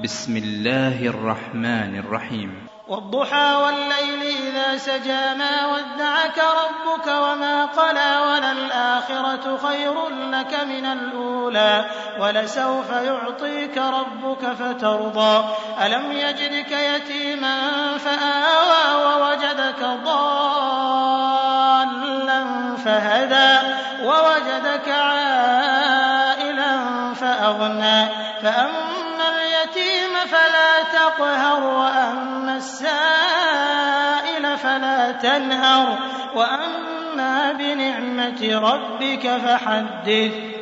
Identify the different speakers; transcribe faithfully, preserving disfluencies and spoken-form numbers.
Speaker 1: بسم الله الرحمن الرحيم.
Speaker 2: والضحى والليل إذا سجى ما ودعك ربك وما قلى وللآخرة خير لك من الأولى ولسوف يعطيك ربك فترضى ألم يجدك يتيما فآوى ووجدك ضالا فهدى ووجدك عائلا فأغنى فأما اليتيم فلا تقهر وأما السائل فلا تنهر وأما بنعمة ربك فحدث.